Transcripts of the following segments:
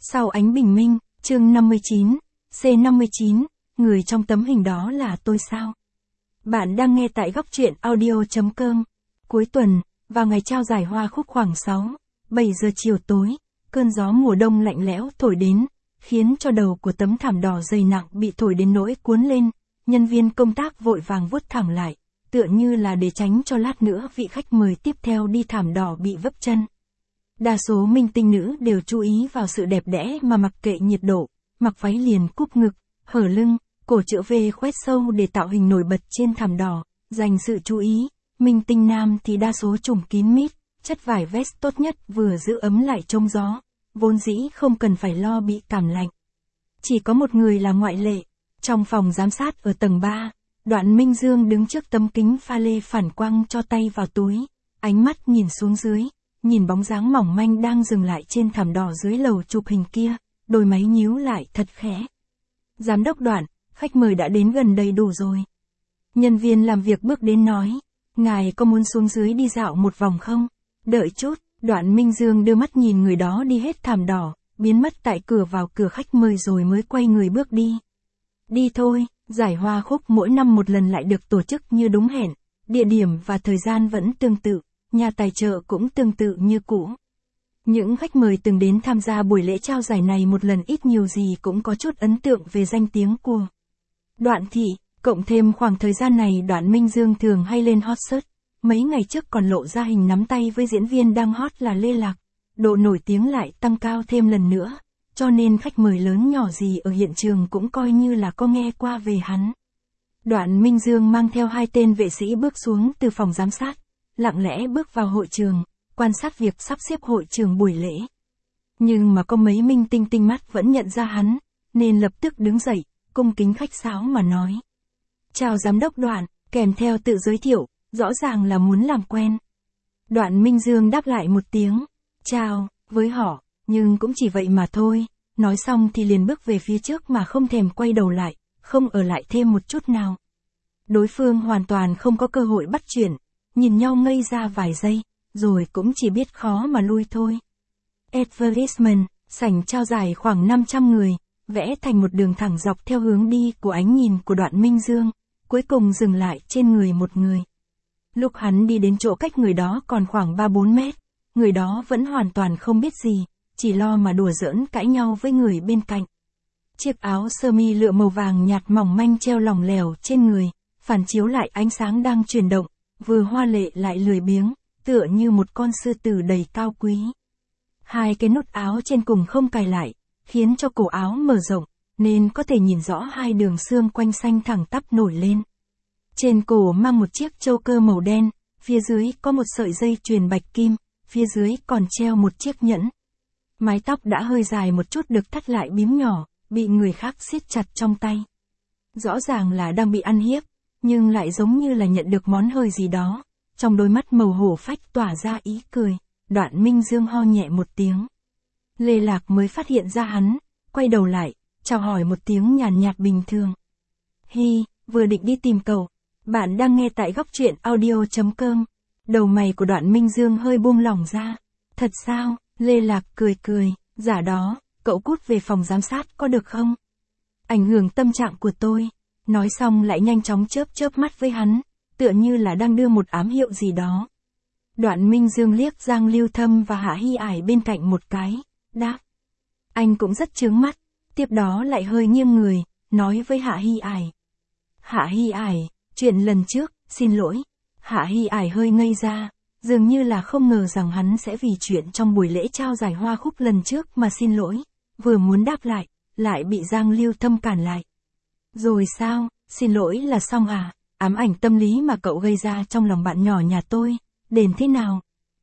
Sau ánh bình minh, chương 59, C59, người trong tấm hình đó là tôi sao? Bạn đang nghe tại góc truyện audio.com. Cuối tuần, vào ngày trao giải hoa khúc khoảng 7 giờ chiều tối, cơn gió mùa đông lạnh lẽo thổi đến, khiến cho đầu của tấm thảm đỏ dày nặng bị thổi đến nỗi cuốn lên, nhân viên công tác vội vàng vuốt thảm lại, tựa như là để tránh cho lát nữa vị khách mời tiếp theo đi thảm đỏ bị vấp chân. Đa số minh tinh nữ đều chú ý vào sự đẹp đẽ mà mặc kệ nhiệt độ, mặc váy liền cúp ngực, hở lưng, cổ chữ V khoét sâu để tạo hình nổi bật trên thảm đỏ, dành sự chú ý. Minh tinh nam thì đa số trùm kín mít, chất vải vest tốt nhất vừa giữ ấm lại chống gió, vốn dĩ không cần phải lo bị cảm lạnh. Chỉ có một người là ngoại lệ. Trong phòng giám sát ở tầng 3, Đoạn Minh Dương đứng trước tấm kính pha lê phản quang cho tay vào túi, ánh mắt nhìn xuống dưới, nhìn bóng dáng mỏng manh đang dừng lại trên thảm đỏ dưới lầu chụp hình kia, đôi máy nhíu lại thật khẽ. Giám đốc Đoạn, khách mời đã đến gần đầy đủ rồi. Nhân viên làm việc bước đến nói, ngài có muốn xuống dưới đi dạo một vòng không? Đợi chút, Đoạn Minh Dương đưa mắt nhìn người đó đi hết thảm đỏ, biến mất tại cửa vào cửa khách mời rồi mới quay người bước đi. Đi thôi, giải hoa khúc mỗi năm một lần lại được tổ chức như đúng hẹn, địa điểm và thời gian vẫn tương tự, nhà tài trợ cũng tương tự như cũ. Những khách mời từng đến tham gia buổi lễ trao giải này một lần ít nhiều gì cũng có chút ấn tượng về danh tiếng của Đoạn thị, cộng thêm khoảng thời gian này Đoạn Minh Dương thường hay lên hot search, mấy ngày trước còn lộ ra hình nắm tay với diễn viên đang hot là Lê Lạc, độ nổi tiếng lại tăng cao thêm lần nữa, cho nên khách mời lớn nhỏ gì ở hiện trường cũng coi như là có nghe qua về hắn. Đoạn Minh Dương mang theo 2 tên vệ sĩ bước xuống từ phòng giám sát, lặng lẽ bước vào hội trường, quan sát việc sắp xếp hội trường buổi lễ. Nhưng mà có mấy minh tinh tinh mắt vẫn nhận ra hắn, nên lập tức đứng dậy, cung kính khách sáo mà nói. Chào giám đốc Đoạn, kèm theo tự giới thiệu, rõ ràng là muốn làm quen. Đoạn Minh Dương đáp lại một tiếng, chào, với họ, nhưng cũng chỉ vậy mà thôi, nói xong thì liền bước về phía trước mà không thèm quay đầu lại, không ở lại thêm một chút nào. Đối phương hoàn toàn không có cơ hội bắt chuyện, nhìn nhau ngây ra vài giây, rồi cũng chỉ biết khó mà lui thôi. Advertisement, sảnh trao giải khoảng 500 người, vẽ thành một đường thẳng dọc theo hướng đi của ánh nhìn của Đoạn Minh Dương, cuối cùng dừng lại trên người một người. Lúc hắn đi đến chỗ cách người đó còn khoảng 3-4 mét, người đó vẫn hoàn toàn không biết gì, chỉ lo mà đùa giỡn cãi nhau với người bên cạnh. Chiếc áo sơ mi lựa màu vàng nhạt mỏng manh treo lỏng lẻo trên người, phản chiếu lại ánh sáng đang chuyển động, vừa hoa lệ lại lười biếng, tựa như một con sư tử đầy cao quý. 2 cái nút áo trên cùng không cài lại, khiến cho cổ áo mở rộng, nên có thể nhìn rõ 2 đường xương quanh xanh thẳng tắp nổi lên. Trên cổ mang một chiếc châu cơ màu đen, phía dưới có một sợi dây chuyền bạch kim, phía dưới còn treo một chiếc nhẫn. Mái tóc đã hơi dài một chút được thắt lại bím nhỏ, bị người khác siết chặt trong tay. Rõ ràng là đang bị ăn hiếp, nhưng lại giống như là nhận được món hời gì đó. Trong đôi mắt màu hổ phách tỏa ra ý cười, Đoạn Minh Dương ho nhẹ một tiếng. Lê Lạc mới phát hiện ra hắn, quay đầu lại, chào hỏi một tiếng nhàn nhạt bình thường. Hi, vừa định đi tìm cậu. Bạn đang nghe tại góc truyện audio.com. Đầu mày của Đoạn Minh Dương hơi buông lỏng ra. Thật sao? Lê Lạc cười, giả đó, cậu cút về phòng giám sát có được không? Ảnh hưởng tâm trạng của tôi. Nói xong lại nhanh chóng chớp mắt với hắn, tựa như là đang đưa một ám hiệu gì đó. Đoạn Minh Dương liếc Giang Lưu Thâm và Hạ Hy Ải bên cạnh một cái, đáp. Anh cũng rất chướng mắt, tiếp đó lại hơi nghiêng người, nói với Hạ Hy Ải. Hạ Hy Ải, chuyện lần trước, xin lỗi. Hạ Hy Ải hơi ngây ra, dường như là không ngờ rằng hắn sẽ vì chuyện trong buổi lễ trao giải hoa khúc lần trước mà xin lỗi, vừa muốn đáp lại bị Giang Lưu Thâm cản lại. Rồi sao, xin lỗi là xong à, ám ảnh tâm lý mà cậu gây ra trong lòng bạn nhỏ nhà tôi, đền thế nào?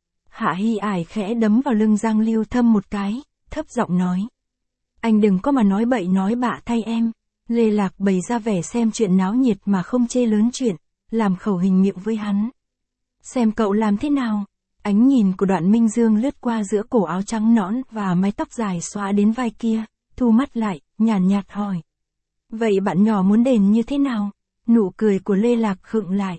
Hạ Hy Ải khẽ đấm vào lưng Giang Lưu Thâm một cái, thấp giọng nói. Anh đừng có mà nói bậy nói bạ thay em. Lê Lạc bày ra vẻ xem chuyện náo nhiệt mà không chê lớn chuyện, làm khẩu hình miệng với hắn. Xem cậu làm thế nào? Ánh nhìn của Đoạn Minh Dương lướt qua giữa cổ áo trắng nõn và mái tóc dài xõa đến vai kia, thu mắt lại, nhàn nhạt hỏi. Vậy bạn nhỏ muốn đền như thế nào? Nụ cười của Lê Lạc khựng lại.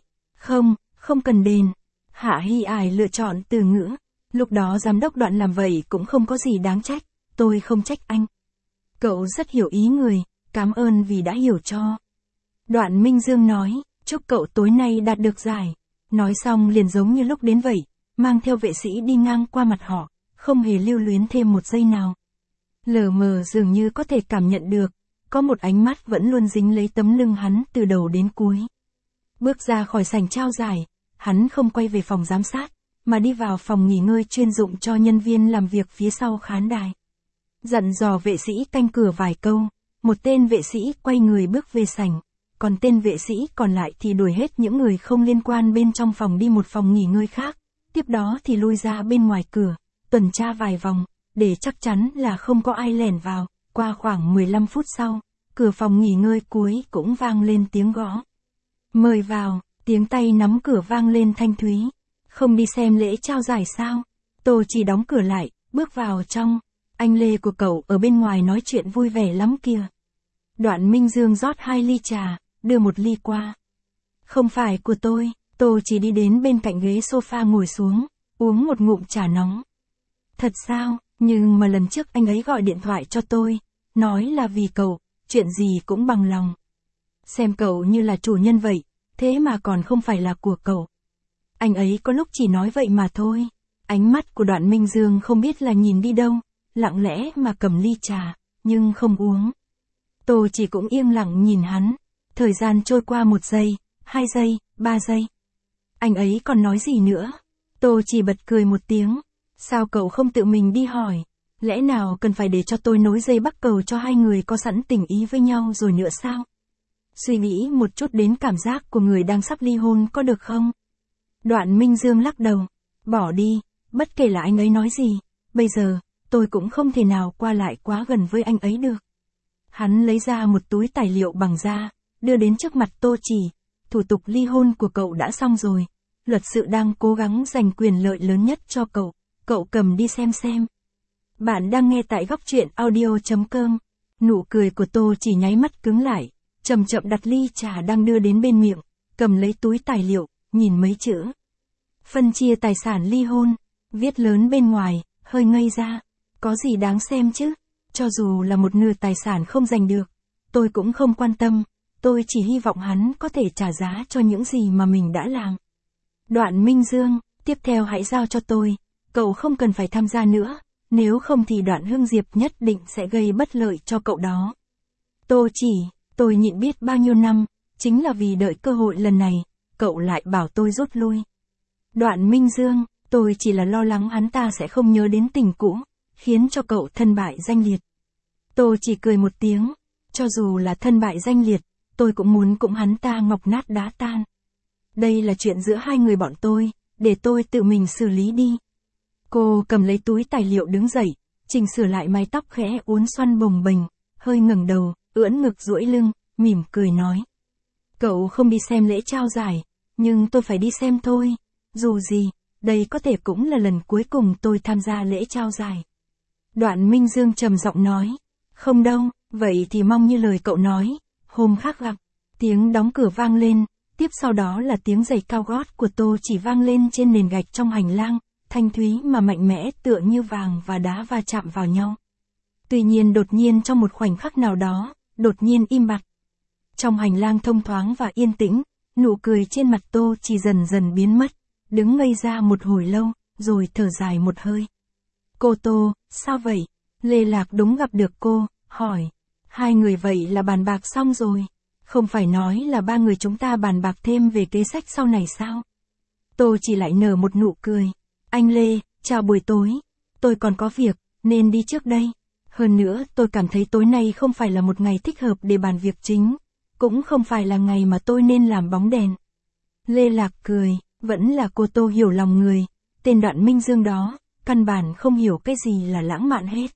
Không cần đền. Hạ Hy Ải lựa chọn từ ngữ. Lúc đó giám đốc Đoạn làm vậy cũng không có gì đáng trách, tôi không trách anh. Cậu rất hiểu ý người, cảm ơn vì đã hiểu cho. Đoạn Minh Dương nói, chúc cậu tối nay đạt được giải. Nói xong liền giống như lúc đến vậy, mang theo vệ sĩ đi ngang qua mặt họ, không hề lưu luyến thêm một giây nào. Lờ mờ dường như có thể cảm nhận được, có một ánh mắt vẫn luôn dính lấy tấm lưng hắn từ đầu đến cuối. Bước ra khỏi sảnh trao giải, hắn không quay về phòng giám sát, mà đi vào phòng nghỉ ngơi chuyên dụng cho nhân viên làm việc phía sau khán đài. Dặn dò vệ sĩ canh cửa vài câu, một tên vệ sĩ quay người bước về sảnh, còn tên vệ sĩ còn lại thì đuổi hết những người không liên quan bên trong phòng đi một phòng nghỉ ngơi khác, tiếp đó thì lui ra bên ngoài cửa, tuần tra vài vòng, để chắc chắn là không có ai lẻn vào. Qua khoảng 15 phút sau, cửa phòng nghỉ ngơi cuối cũng vang lên tiếng gõ. Mời vào, tiếng tay nắm cửa vang lên thanh thúy. Không đi xem lễ trao giải sao? Tô Chỉ đóng cửa lại, bước vào trong. Anh Lê của cậu ở bên ngoài nói chuyện vui vẻ lắm kìa. Đoạn Minh Dương rót 2 ly trà, đưa một ly qua. Không phải của tôi, Tô Chỉ đi đến bên cạnh ghế sofa ngồi xuống, uống một ngụm trà nóng. Thật sao, nhưng mà lần trước anh ấy gọi điện thoại cho tôi, nói là vì cậu, chuyện gì cũng bằng lòng. Xem cậu như là chủ nhân vậy, thế mà còn không phải là của cậu. Anh ấy có lúc chỉ nói vậy mà thôi. Ánh mắt của Đoạn Minh Dương không biết là nhìn đi đâu, lặng lẽ mà cầm ly trà, nhưng không uống. Tô Chỉ cũng im lặng nhìn hắn. Thời gian trôi qua 1 giây, 2 giây, 3 giây. Anh ấy còn nói gì nữa? Tô Chỉ bật cười một tiếng. Sao cậu không tự mình đi hỏi? Lẽ nào cần phải để cho tôi nối dây bắt cầu cho hai người có sẵn tình ý với nhau rồi nữa sao? Suy nghĩ một chút đến cảm giác của người đang sắp ly hôn có được không? Đoạn Minh Dương lắc đầu. Bỏ đi, bất kể là anh ấy nói gì, bây giờ, tôi cũng không thể nào qua lại quá gần với anh ấy được. Hắn lấy ra một túi tài liệu bằng da, đưa đến trước mặt Tô Chỉ. Thủ tục ly hôn của cậu đã xong rồi. Luật sư đang cố gắng giành quyền lợi lớn nhất cho cậu. Cậu cầm đi xem. Bạn đang nghe tại góc truyện audio.com. Nụ cười của Tô Chỉ nháy mắt cứng lại, chậm chậm đặt ly trà đang đưa đến bên miệng, cầm lấy túi tài liệu, nhìn mấy chữ. Phân chia tài sản ly hôn, viết lớn bên ngoài, hơi ngây ra. Có gì đáng xem chứ? Cho dù là một nửa tài sản không giành được, tôi cũng không quan tâm, tôi chỉ hy vọng hắn có thể trả giá cho những gì mà mình đã làm. Đoạn Minh Dương, tiếp theo hãy giao cho tôi, cậu không cần phải tham gia nữa, nếu không thì Đoạn Hưng Diệp nhất định sẽ gây bất lợi cho cậu đó. Tô Chỉ, tôi nhịn biết bao nhiêu năm, chính là vì đợi cơ hội lần này, cậu lại bảo tôi rút lui. Đoạn Minh Dương, tôi chỉ là lo lắng hắn ta sẽ không nhớ đến tình cũ, khiến cho cậu thân bại danh liệt. Tô Chỉ cười một tiếng, cho dù là thân bại danh liệt, tôi cũng muốn cùng hắn ta ngọc nát đá tan. Đây là chuyện giữa hai người bọn tôi, để tôi tự mình xử lý đi. Cô cầm lấy túi tài liệu đứng dậy, chỉnh sửa lại mái tóc khẽ uốn xoăn bồng bềnh, hơi ngẩng đầu, ưỡn ngực duỗi lưng, mỉm cười nói. Cậu không đi xem lễ trao giải, nhưng tôi phải đi xem thôi. Dù gì, đây có thể cũng là lần cuối cùng tôi tham gia lễ trao giải. Đoạn Minh Dương trầm giọng nói. Không đâu, vậy thì mong như lời cậu nói, hôm khác gặp. Tiếng đóng cửa vang lên, tiếp sau đó là tiếng giày cao gót của Tô Chỉ vang lên trên nền gạch trong hành lang, thanh thúy mà mạnh mẽ tựa như vàng và đá va chạm vào nhau. Tuy nhiên đột nhiên trong một khoảnh khắc nào đó, đột nhiên im bặt. Trong hành lang thông thoáng và yên tĩnh, nụ cười trên mặt Tô Chỉ dần dần biến mất, đứng ngây ra một hồi lâu, rồi thở dài một hơi. Cô Tô, sao vậy? Lê Lạc đúng gặp được cô, hỏi. Hai người vậy là bàn bạc xong rồi. Không phải nói là 3 người chúng ta bàn bạc thêm về kế sách sau này sao? Tô Chỉ lại nở một nụ cười. Anh Lê, chào buổi tối. Tôi còn có việc, nên đi trước đây. Hơn nữa tôi cảm thấy tối nay không phải là một ngày thích hợp để bàn việc chính. Cũng không phải là ngày mà tôi nên làm bóng đèn. Lê Lạc cười, vẫn là cô Tô hiểu lòng người. Tên Đoạn Minh Dương đó, căn bản không hiểu cái gì là lãng mạn hết.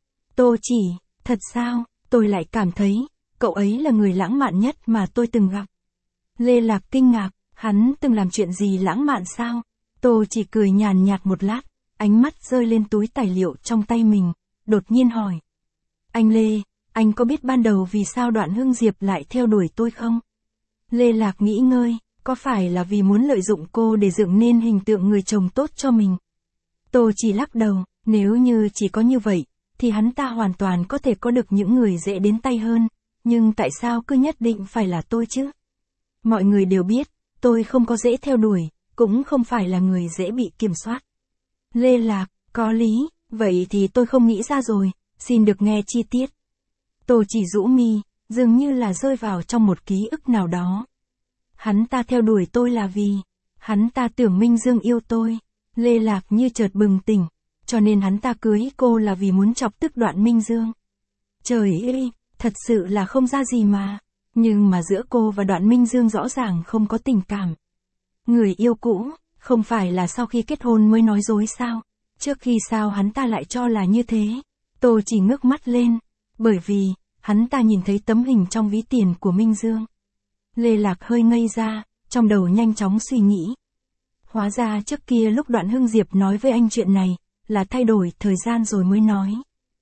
Tô Chỉ, thật sao, tôi lại cảm thấy, cậu ấy là người lãng mạn nhất mà tôi từng gặp. Lê Lạc kinh ngạc, hắn từng làm chuyện gì lãng mạn sao? Tô Chỉ cười nhàn nhạt một lát, ánh mắt rơi lên túi tài liệu trong tay mình, đột nhiên hỏi. Anh Lê, anh có biết ban đầu vì sao Đoạn Hưng Diệp lại theo đuổi tôi không? Lê Lạc nghĩ ngơi, có phải là vì muốn lợi dụng cô để dựng nên hình tượng người chồng tốt cho mình? Tô Chỉ lắc đầu, nếu như chỉ có như vậy, thì hắn ta hoàn toàn có thể có được những người dễ đến tay hơn, nhưng tại sao cứ nhất định phải là tôi chứ? Mọi người đều biết, tôi không có dễ theo đuổi, cũng không phải là người dễ bị kiểm soát. Lê Lạc, có lý, vậy thì tôi không nghĩ ra rồi, xin được nghe chi tiết. Tôi chỉ rũ mi, dường như là rơi vào trong một ký ức nào đó. Hắn ta theo đuổi tôi là vì, hắn ta tưởng Minh Dương yêu tôi. Lê Lạc như chợt bừng tỉnh, cho nên hắn ta cưới cô là vì muốn chọc tức Đoạn Minh Dương. Trời ơi, thật sự là không ra gì mà. Nhưng mà giữa cô và Đoạn Minh Dương rõ ràng không có tình cảm. Người yêu cũ, không phải là sau khi kết hôn mới nói dối sao? Trước khi sao hắn ta lại cho là như thế? Tôi chỉ ngước mắt lên, bởi vì, hắn ta nhìn thấy tấm hình trong ví tiền của Minh Dương. Lê Lạc hơi ngây ra, trong đầu nhanh chóng suy nghĩ. Hóa ra trước kia lúc Đoạn Hưng Diệp nói với anh chuyện này, là thay đổi thời gian rồi mới nói.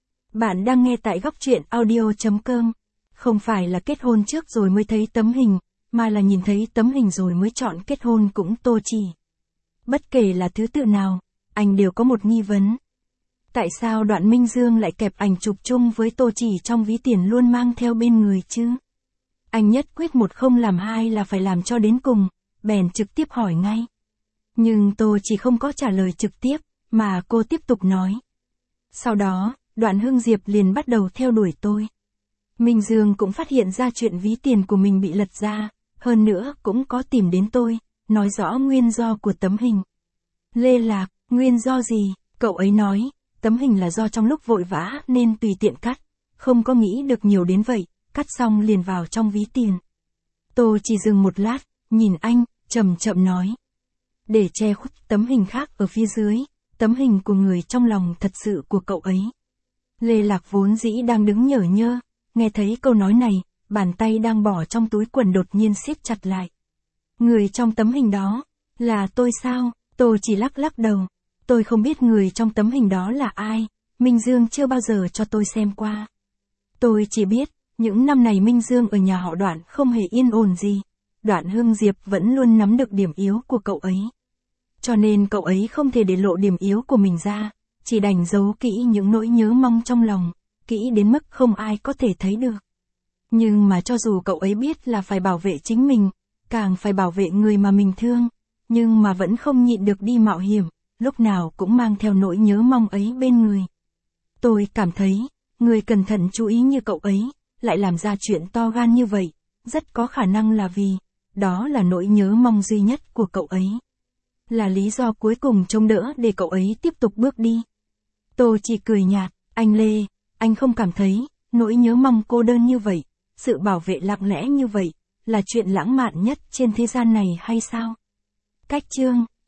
Bạn đang nghe tại góc truyện audio.com. Không phải là kết hôn trước rồi mới thấy tấm hình, mà là nhìn thấy tấm hình rồi mới chọn kết hôn cũng Tô Chỉ. Bất kể là thứ tự nào, anh đều có một nghi vấn. Tại sao Đoạn Minh Dương lại kẹp ảnh chụp chung với Tô Chỉ trong ví tiền luôn mang theo bên người chứ? Anh nhất quyết một không làm hai là phải làm cho đến cùng, bèn trực tiếp hỏi ngay. Nhưng Tô Chỉ không có trả lời trực tiếp, mà cô tiếp tục nói. Sau đó, Đoạn Hưng Diệp liền bắt đầu theo đuổi tôi. Minh Dương cũng phát hiện ra chuyện ví tiền của mình bị lật ra, hơn nữa cũng có tìm đến tôi, nói rõ nguyên do của tấm hình. Lê Lạc, nguyên do gì? Cậu ấy nói, tấm hình là do trong lúc vội vã nên tùy tiện cắt, không có nghĩ được nhiều đến vậy, cắt xong liền vào trong ví tiền. Tôi chỉ dừng một lát, nhìn anh, chậm chậm nói. Để che khuất tấm hình khác ở phía dưới, tấm hình của người trong lòng thật sự của cậu ấy. Lê Lạc vốn dĩ đang đứng nhở nhơ, nghe thấy câu nói này, bàn tay đang bỏ trong túi quần đột nhiên siết chặt lại. Người trong tấm hình đó, là tôi sao? Tôi chỉ lắc lắc đầu. Tôi không biết người trong tấm hình đó là ai, Minh Dương chưa bao giờ cho tôi xem qua. Tôi chỉ biết, những năm này Minh Dương ở nhà họ Đoạn không hề yên ổn gì. Đoạn Hưng Diệp vẫn luôn nắm được điểm yếu của cậu ấy. Cho nên cậu ấy không thể để lộ điểm yếu của mình ra, chỉ đành giấu kỹ những nỗi nhớ mong trong lòng, kỹ đến mức không ai có thể thấy được. Nhưng mà cho dù cậu ấy biết là phải bảo vệ chính mình, càng phải bảo vệ người mà mình thương, nhưng mà vẫn không nhịn được đi mạo hiểm, lúc nào cũng mang theo nỗi nhớ mong ấy bên người. Tôi cảm thấy, người cẩn thận chú ý như cậu ấy, lại làm ra chuyện to gan như vậy, rất có khả năng là vì, đó là nỗi nhớ mong duy nhất của cậu ấy. Là lý do cuối cùng chống đỡ để cậu ấy tiếp tục bước đi. Tôi chỉ cười nhạt, anh Lê, anh không cảm thấy, nỗi nhớ mong cô đơn như vậy, sự bảo vệ lặng lẽ như vậy, là chuyện lãng mạn nhất trên thế gian này hay sao? Cách chương